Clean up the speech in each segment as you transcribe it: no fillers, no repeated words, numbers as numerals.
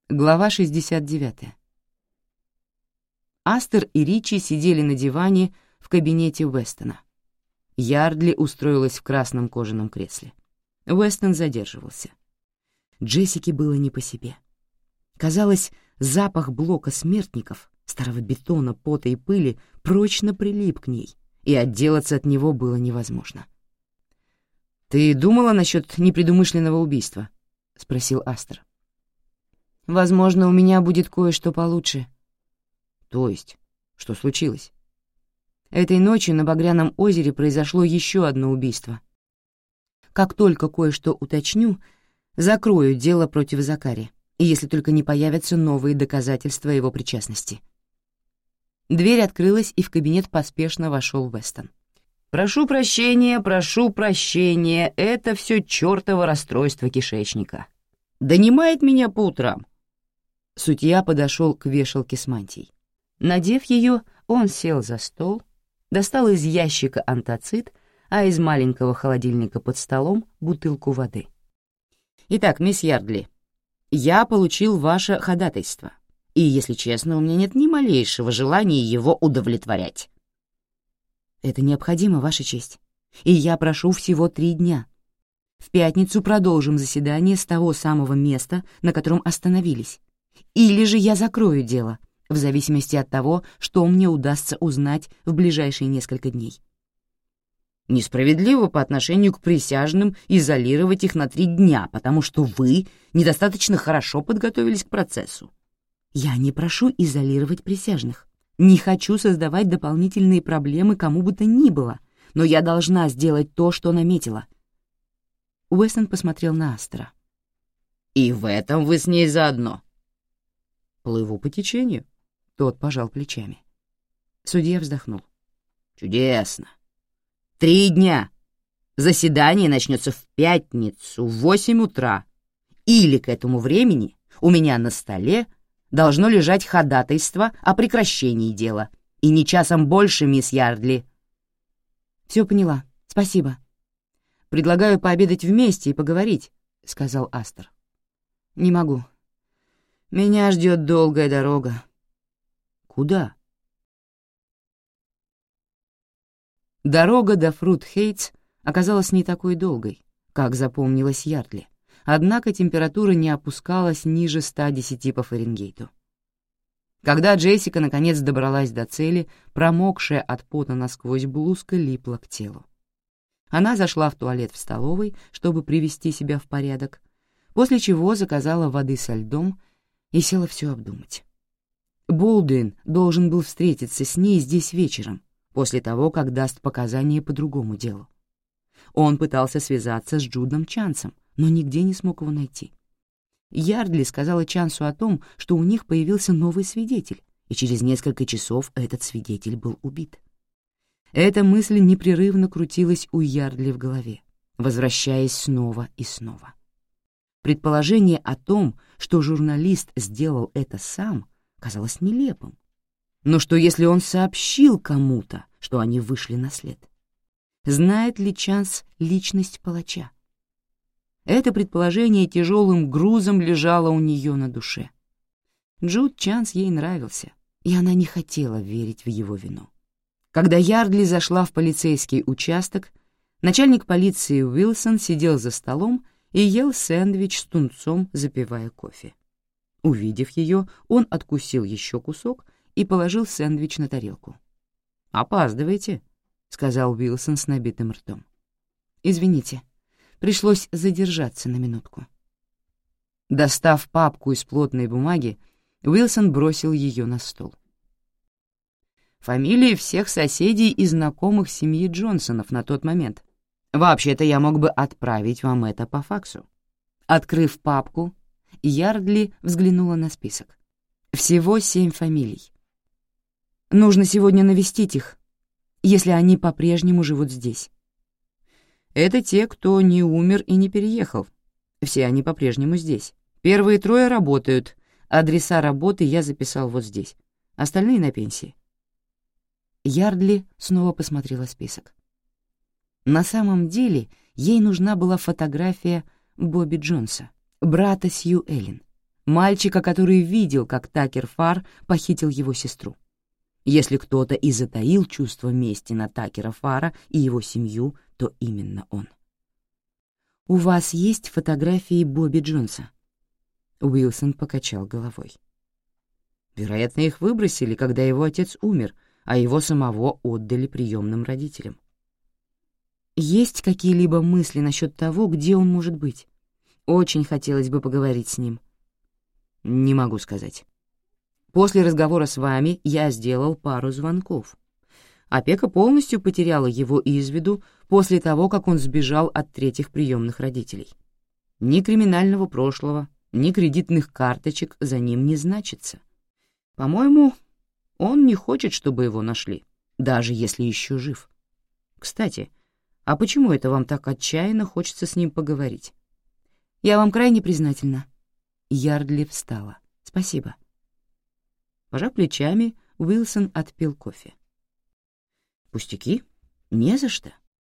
Глава 69. Астер и Ричи сидели на диване в кабинете Уэстона. Ярдли устроилась в красном кожаном кресле. Уэстон задерживался. Джессике было не по себе. Казалось, запах блока смертников, старого бетона, пота и пыли прочно прилип к ней, и отделаться от него было невозможно. «Ты думала насчет непредумышленного убийства?» — спросил Астер. «Возможно, у меня будет кое-что получше». «То есть? Что случилось?» «Этой ночью на Багряном озере произошло еще одно убийство. Как только кое-что уточню, закрою дело против Закари, если только не появятся новые доказательства его причастности». Дверь открылась, и в кабинет поспешно вошел Уэстон. прошу прощения, это все чертово расстройство кишечника. Донимает меня по утрам». Судья подошел к вешалке с мантией. Надев ее, он сел за стол, достал из ящика антацид, а из маленького холодильника под столом бутылку воды. «Итак, мисс Ярдли, я получил ваше ходатайство, и, если честно, у меня нет ни малейшего желания его удовлетворять». «Это необходимо, Ваша честь, и я прошу всего 3 дня. В пятницу продолжим заседание с того самого места, на котором остановились. Или же я закрою дело, в зависимости от того, что мне удастся узнать в ближайшие несколько дней». «Несправедливо по отношению к присяжным изолировать их на 3 дня, потому что вы недостаточно хорошо подготовились к процессу». «Я не прошу изолировать присяжных. Не хочу создавать дополнительные проблемы кому бы то ни было, но я должна сделать то, что наметила». Уэстон посмотрел на Астера. «И в этом вы с ней заодно?» «Плыву по течению», — тот пожал плечами. Судья вздохнул. «Чудесно. 3 дня. Заседание начнется в пятницу в 8 утра. Или к этому времени у меня на столе должно лежать ходатайство о прекращении дела. И не часом больше, мисс Ярдли». «Все поняла. Спасибо». «Предлагаю пообедать вместе и поговорить», — сказал Астер. «Не могу. Меня ждет долгая дорога». «Куда?» Дорога до Фрут-Хейтс оказалась не такой долгой, как запомнилась Ярдли, однако температура не опускалась ниже 110 по Фаренгейту. Когда Джессика наконец добралась до цели, промокшая от пота насквозь блузка липла к телу. Она зашла в туалет в столовой, чтобы привести себя в порядок, после чего заказала воды со льдом и села все обдумать. Болдуин должен был встретиться с ней здесь вечером, после того, как даст показания по другому делу. Он пытался связаться с Джудом Чансом, но нигде не смог его найти. Ярдли сказала Чансу о том, что у них появился новый свидетель, и через несколько часов этот свидетель был убит. Эта мысль непрерывно крутилась у Ярдли в голове, возвращаясь снова и снова. Предположение о том, что журналист сделал это сам, казалось нелепым. Но что если он сообщил кому-то, что они вышли на след? Знает ли Чанс личность палача? Это предположение тяжелым грузом лежало у нее на душе. Джуд Чанс ей нравился, и она не хотела верить в его вину. Когда Ярдли зашла в полицейский участок, начальник полиции Уилсон сидел за столом и ел сэндвич с тунцом, запивая кофе. Увидев ее, он откусил еще кусок и положил сэндвич на тарелку. «Опаздываете», — сказал Уилсон с набитым ртом. «Извините, пришлось задержаться на минутку». Достав папку из плотной бумаги, Уилсон бросил ее на стол. «Фамилии всех соседей и знакомых семьи Джонсонов на тот момент. Вообще-то я мог бы отправить вам это по факсу». Открыв папку, Ярдли взглянула на список. Всего 7 фамилий. Нужно сегодня навестить их, если они по-прежнему живут здесь. Это те, кто не умер и не переехал. Все они по-прежнему здесь. Первые 3 работают. Адреса работы я записал вот здесь. Остальные на пенсии. Ярдли снова посмотрела список. На самом деле ей нужна была фотография Бобби Джонса, брата Сью Эллен, мальчика, который видел, как Такер Фар похитил его сестру. Если кто-то и затаил чувство мести на Такера Фара и его семью, то именно он. «У вас есть фотографии Бобби Джонса?» Уилсон покачал головой. Вероятно, их выбросили, когда его отец умер, а его самого отдали приемным родителям. Есть какие-либо мысли насчет того, где он может быть? Очень хотелось бы поговорить с ним. Не могу сказать. После разговора с вами я сделал пару звонков. Опека полностью потеряла его из виду после того, как он сбежал от третьих приемных родителей. Ни криминального прошлого, ни кредитных карточек за ним не значится. По-моему, он не хочет, чтобы его нашли, даже если еще жив. Кстати, а почему это вам так отчаянно хочется с ним поговорить? Я вам крайне признательна. Ярдли встала. Спасибо. Пожав плечами, Уилсон отпил кофе. Пустяки? Не за что.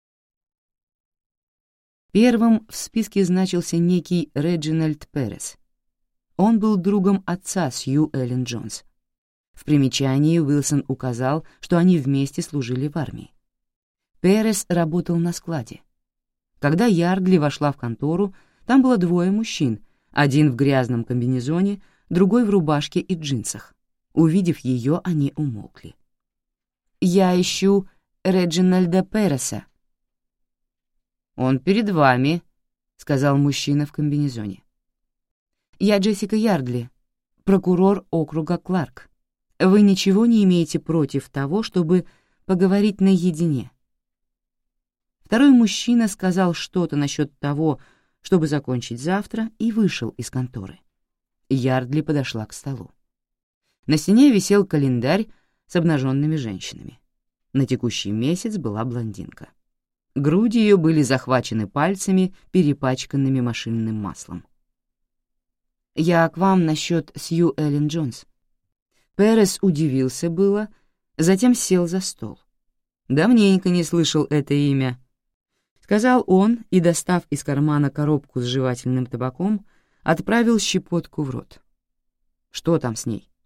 Первым в списке значился некий Реджинальд Перес. Он был другом отца Сью Эллен Джонс. В примечании Уилсон указал, что они вместе служили в армии. Перес работал на складе. Когда Ярдли вошла в контору, там было двое мужчин, один в грязном комбинезоне, другой в рубашке и джинсах. Увидев ее, они умолкли. «Я ищу Реджинальда Переса». «Он перед вами», — сказал мужчина в комбинезоне. «Я Джессика Ярдли, прокурор округа Кларк. Вы ничего не имеете против того, чтобы поговорить наедине?» Второй мужчина сказал что-то насчет того, чтобы закончить завтра, и вышел из конторы. Ярдли подошла к столу. На стене висел календарь с обнаженными женщинами. На текущий месяц была блондинка. Груди ее были захвачены пальцами, перепачканными машинным маслом. «Я к вам насчет Сью Эллен Джонс». Перес удивился было, затем сел за стол. «Давненько не слышал это имя», — сказал он и, достав из кармана коробку с жевательным табаком, отправил щепотку в рот. «Что там с ней?»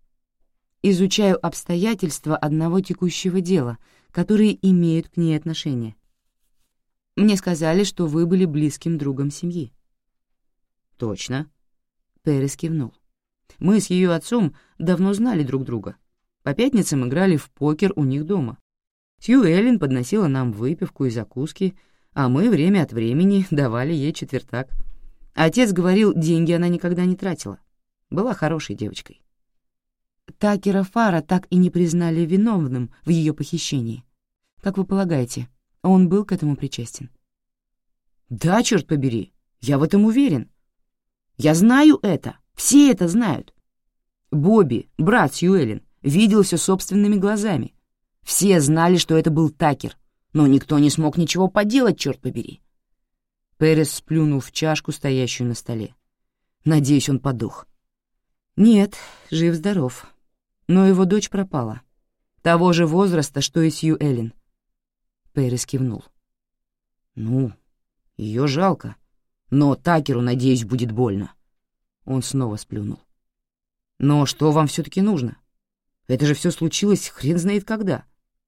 «Изучаю обстоятельства одного текущего дела, которые имеют к ней отношение. Мне сказали, что вы были близким другом семьи». «Точно», — Перес кивнул. «Мы с ее отцом давно знали друг друга. По пятницам играли в покер у них дома. Сью Эллен подносила нам выпивку и закуски, а мы время от времени давали ей четвертак. Отец говорил, деньги она никогда не тратила. Была хорошей девочкой». Такера Фара так и не признали виновным в ее похищении. Как вы полагаете, он был к этому причастен? «Да, черт побери, я в этом уверен. Я знаю это, все это знают. Бобби, брат Сью Эллен, видел все собственными глазами. Все знали, что это был Такер, но никто не смог ничего поделать, черт побери». Перес сплюнул в чашку, стоящую на столе. Надеюсь, он подох. «Нет, жив-здоров. Но его дочь пропала. Того же возраста, что и Сью Эллен». Перес кивнул. «Ну, ее жалко. Но Такеру, надеюсь, будет больно». Он снова сплюнул. «Но что вам все-таки нужно? Это же все случилось хрен знает когда».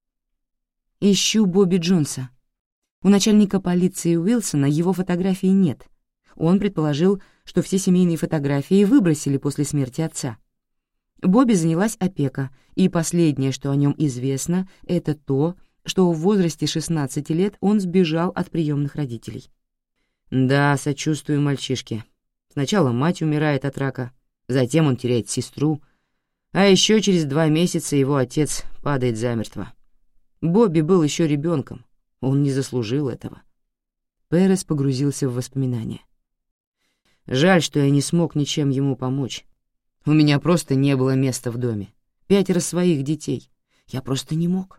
«Ищу Бобби Джонса. У начальника полиции Уилсона его фотографии нет. Он предположил, что все семейные фотографии выбросили после смерти отца. Бобби занялась опека, и последнее, что о нем известно, это то, что в возрасте 16 лет он сбежал от приемных родителей. Да, сочувствую мальчишке. Сначала мать умирает от рака, затем он теряет сестру, а еще через 2 месяца его отец падает замертво. Бобби был еще ребенком, он не заслужил этого». Перес погрузился в воспоминания. «Жаль, что я не смог ничем ему помочь. У меня просто не было места в доме. 5 своих детей. Я просто не мог».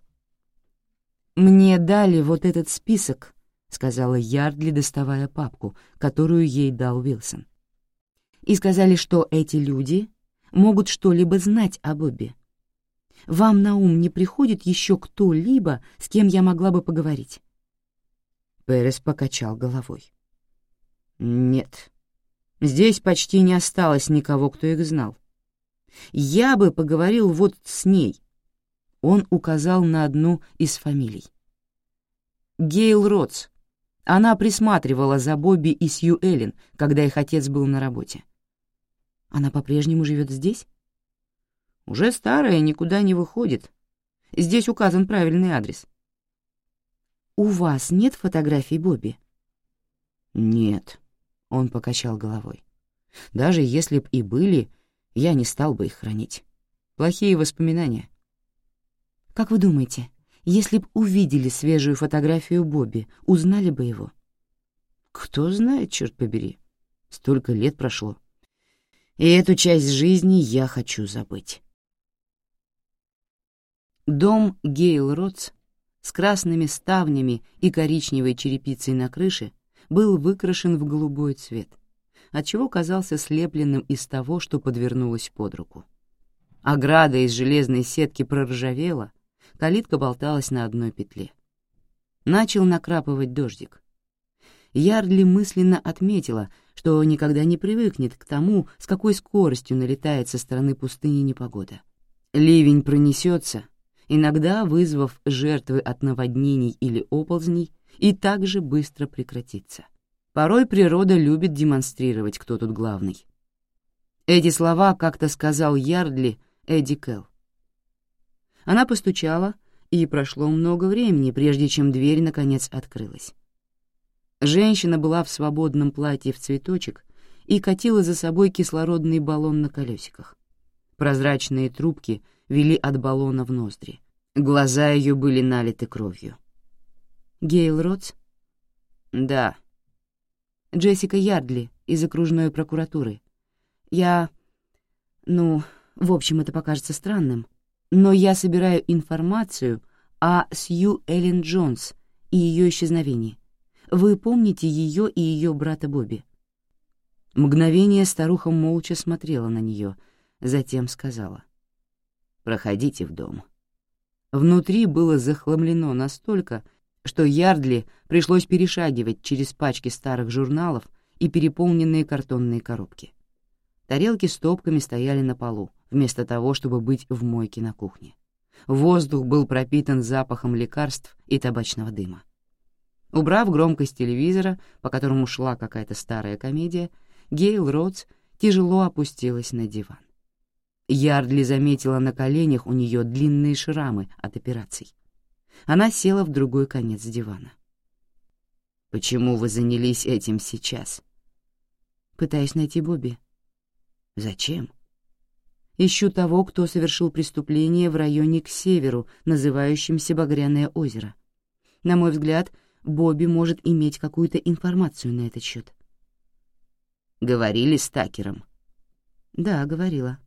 «Мне дали вот этот список», — сказала Ярдли, доставая папку, которую ей дал Уилсон. «И сказали, что эти люди могут что-либо знать о Бобби. Вам на ум не приходит еще кто-либо, с кем я могла бы поговорить?» Перес покачал головой. «Нет». Здесь почти не осталось никого, кто их знал. Я бы поговорил вот с ней. Он указал на одну из фамилий. Гейл Ротс. Она присматривала за Бобби и Сью Эллен, когда их отец был на работе. Она по-прежнему живет здесь? Уже старая, никуда не выходит. Здесь указан правильный адрес. У вас нет фотографий Бобби? Нет, он покачал головой. Даже если б и были, я не стал бы их хранить. Плохие воспоминания. Как вы думаете, если б увидели свежую фотографию Бобби, узнали бы его? Кто знает, черт побери. Столько лет прошло. И эту часть жизни я хочу забыть. Дом Гейл Ротс с красными ставнями и коричневой черепицей на крыше был выкрашен в голубой цвет, отчего казался слепленным из того, что подвернулось под руку. Ограда из железной сетки проржавела, калитка болталась на одной петле. Начал накрапывать дождик. Ярдли мысленно отметила, что никогда не привыкнет к тому, с какой скоростью налетает со стороны пустыни непогода. Ливень пронесется, иногда вызвав жертвы от наводнений или оползней, и также быстро прекратится. Порой природа любит демонстрировать, кто тут главный. Эти слова как-то сказал Ярдли Эдди Келл. Она постучала, и прошло много времени, прежде чем дверь наконец открылась. Женщина была в свободном платье в цветочек и катила за собой кислородный баллон на колесиках. Прозрачные трубки вели от баллона в ноздри. Глаза ее были налиты кровью. «Гейл Ротс?» «Да». «Джессика Ярдли из окружной прокуратуры. В общем, это покажется странным, но я собираю информацию о Сью Эллен Джонс и ее исчезновении. Вы помните ее и ее брата Бобби?» Мгновение старуха молча смотрела на нее, затем сказала: «Проходите в дом». Внутри было захламлено настолько, что Ярдли пришлось перешагивать через пачки старых журналов и переполненные картонные коробки. Тарелки стопками стояли на полу, вместо того, чтобы быть в мойке на кухне. Воздух был пропитан запахом лекарств и табачного дыма. Убрав громкость телевизора, по которому шла какая-то старая комедия, Гейл Ротс тяжело опустилась на диван. Ярдли заметила на коленях у нее длинные шрамы от операций. Она села в другой конец дивана. «Почему вы занялись этим сейчас?» «Пытаюсь найти Бобби». «Зачем?» «Ищу того, кто совершил преступление в районе к северу, называющемся Багряное озеро. На мой взгляд, Бобби может иметь какую-то информацию на этот счет». «Говорили с Такером?» «Да, говорила».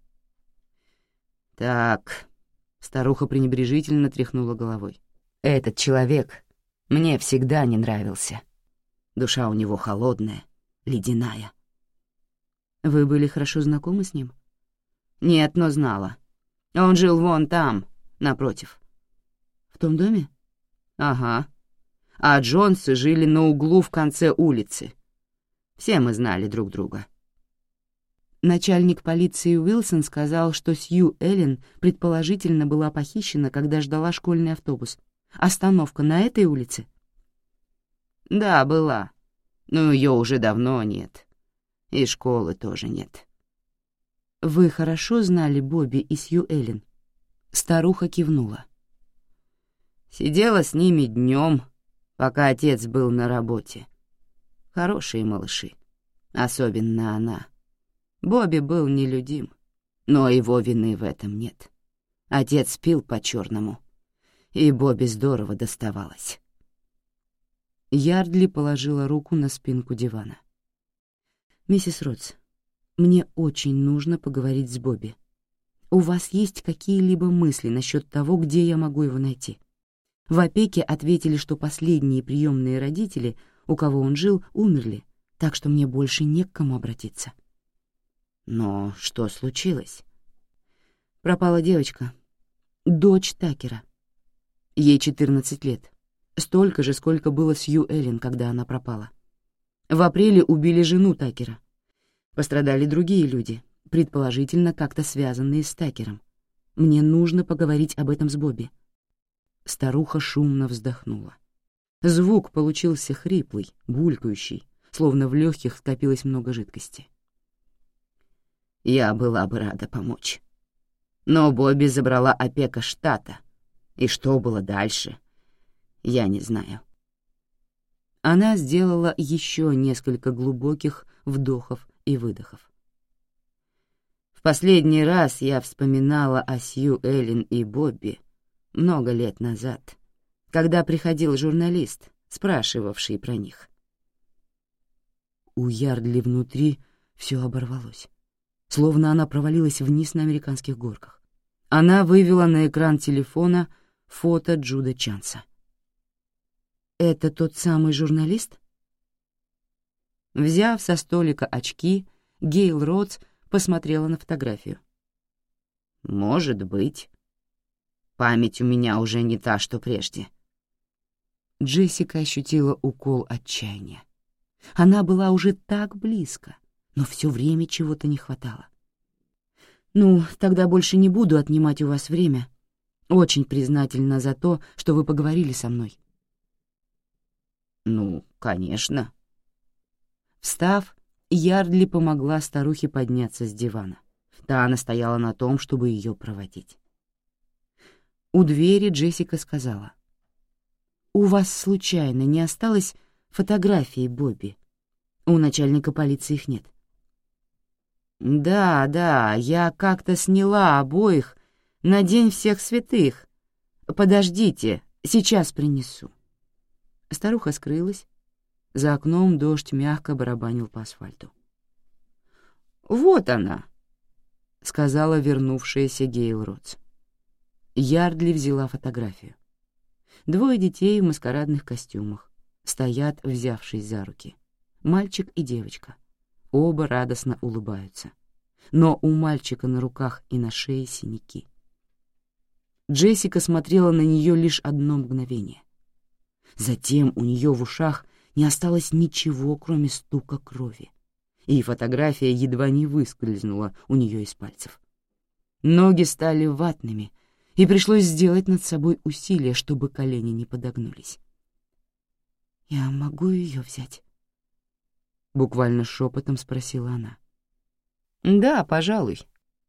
«Так», — старуха пренебрежительно тряхнула головой. «Этот человек мне всегда не нравился. Душа у него холодная, ледяная». «Вы были хорошо знакомы с ним?» «Нет, но знала. Он жил вон там, напротив». «В том доме?» «Ага. А Джонсы жили на углу в конце улицы. Все мы знали друг друга». Начальник полиции Уилсон сказал, что Сью Эллен предположительно была похищена, когда ждала школьный автобус. Остановка на этой улице? «Да, была. Но ее уже давно нет. И школы тоже нет». «Вы хорошо знали Бобби и Сью Эллен?» Старуха кивнула. «Сидела с ними днем, пока отец был на работе. Хорошие малыши, особенно она. Бобби был нелюдим, но его вины в этом нет. Отец пил по-черному, и Бобби здорово доставалось». Ярдли положила руку на спинку дивана. «Миссис Ротс, мне очень нужно поговорить с Бобби. У вас есть какие-либо мысли насчет того, где я могу его найти?» В опеке ответили, что последние приемные родители, у кого он жил, умерли, так что мне больше не к кому обратиться. «Но что случилось?» Пропала девочка, дочь Такера. Ей 14 лет, столько же, сколько было Сью Эллен, когда она пропала. В апреле убили жену Такера. Пострадали другие люди, предположительно, как-то связанные с Такером. Мне нужно поговорить об этом с Бобби». Старуха шумно вздохнула. Звук получился хриплый, булькающий, словно в легких скопилось много жидкости. «Я была бы рада помочь. Но Бобби забрала опека штата, и что было дальше, я не знаю». Она сделала еще несколько глубоких вдохов и выдохов. «В последний раз я вспоминала о Сью Эллен и Бобби много лет назад, когда приходил журналист, спрашивавший про них». У Ярдли внутри все оборвалось, словно она провалилась вниз на американских горках. Она вывела на экран телефона фото Джуда Чанса. «Это тот самый журналист?» Взяв со столика очки, Гейл Ротс посмотрела на фотографию. «Может быть. Память у меня уже не та, что прежде». Джессика ощутила укол отчаяния. Она была уже так близко, но все время чего-то не хватало. «Ну, тогда больше не буду отнимать у вас время. Очень признательна за то, что вы поговорили со мной». «Ну, конечно». Встав, Ярдли помогла старухе подняться с дивана. Та настояла на том, чтобы ее проводить. У двери Джессика сказала: «У вас случайно не осталось фотографии Бобби? У начальника полиции их нет». «Да, я как-то сняла обоих на День всех святых. Подождите, сейчас принесу». Старуха скрылась. За окном дождь мягко барабанил по асфальту. «Вот она», — сказала вернувшаяся Гейл Ротс. Ярдли взяла фотографию. Двое детей в маскарадных костюмах стоят, взявшись за руки. Мальчик и девочка. Оба радостно улыбаются. Но у мальчика на руках и на шее синяки. Джессика смотрела на нее лишь одно мгновение. Затем у нее в ушах не осталось ничего, кроме стука крови, и фотография едва не выскользнула у нее из пальцев. Ноги стали ватными, и пришлось сделать над собой усилие, чтобы колени не подогнулись. «Я могу ее взять?» — буквально шепотом спросила она. «Да, пожалуй».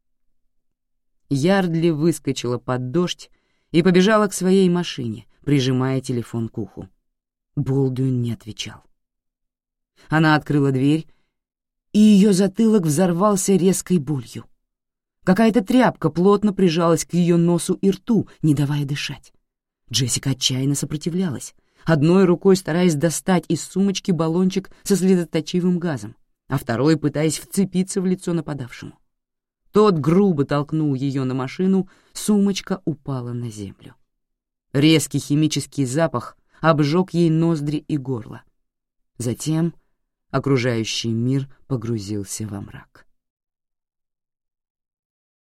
Ярдли выскочила под дождь и побежала к своей машине, прижимая телефон к уху. Болдуин не отвечал. Она открыла дверь, и ее затылок взорвался резкой болью. Какая-то тряпка плотно прижалась к ее носу и рту, не давая дышать. Джессика отчаянно сопротивлялась, одной рукой стараясь достать из сумочки баллончик со слезоточивым газом, а второй пытаясь вцепиться в лицо нападавшему. Тот грубо толкнул ее на машину, сумочка упала на землю. Резкий химический запах обжег ей ноздри и горло. Затем окружающий мир погрузился во мрак.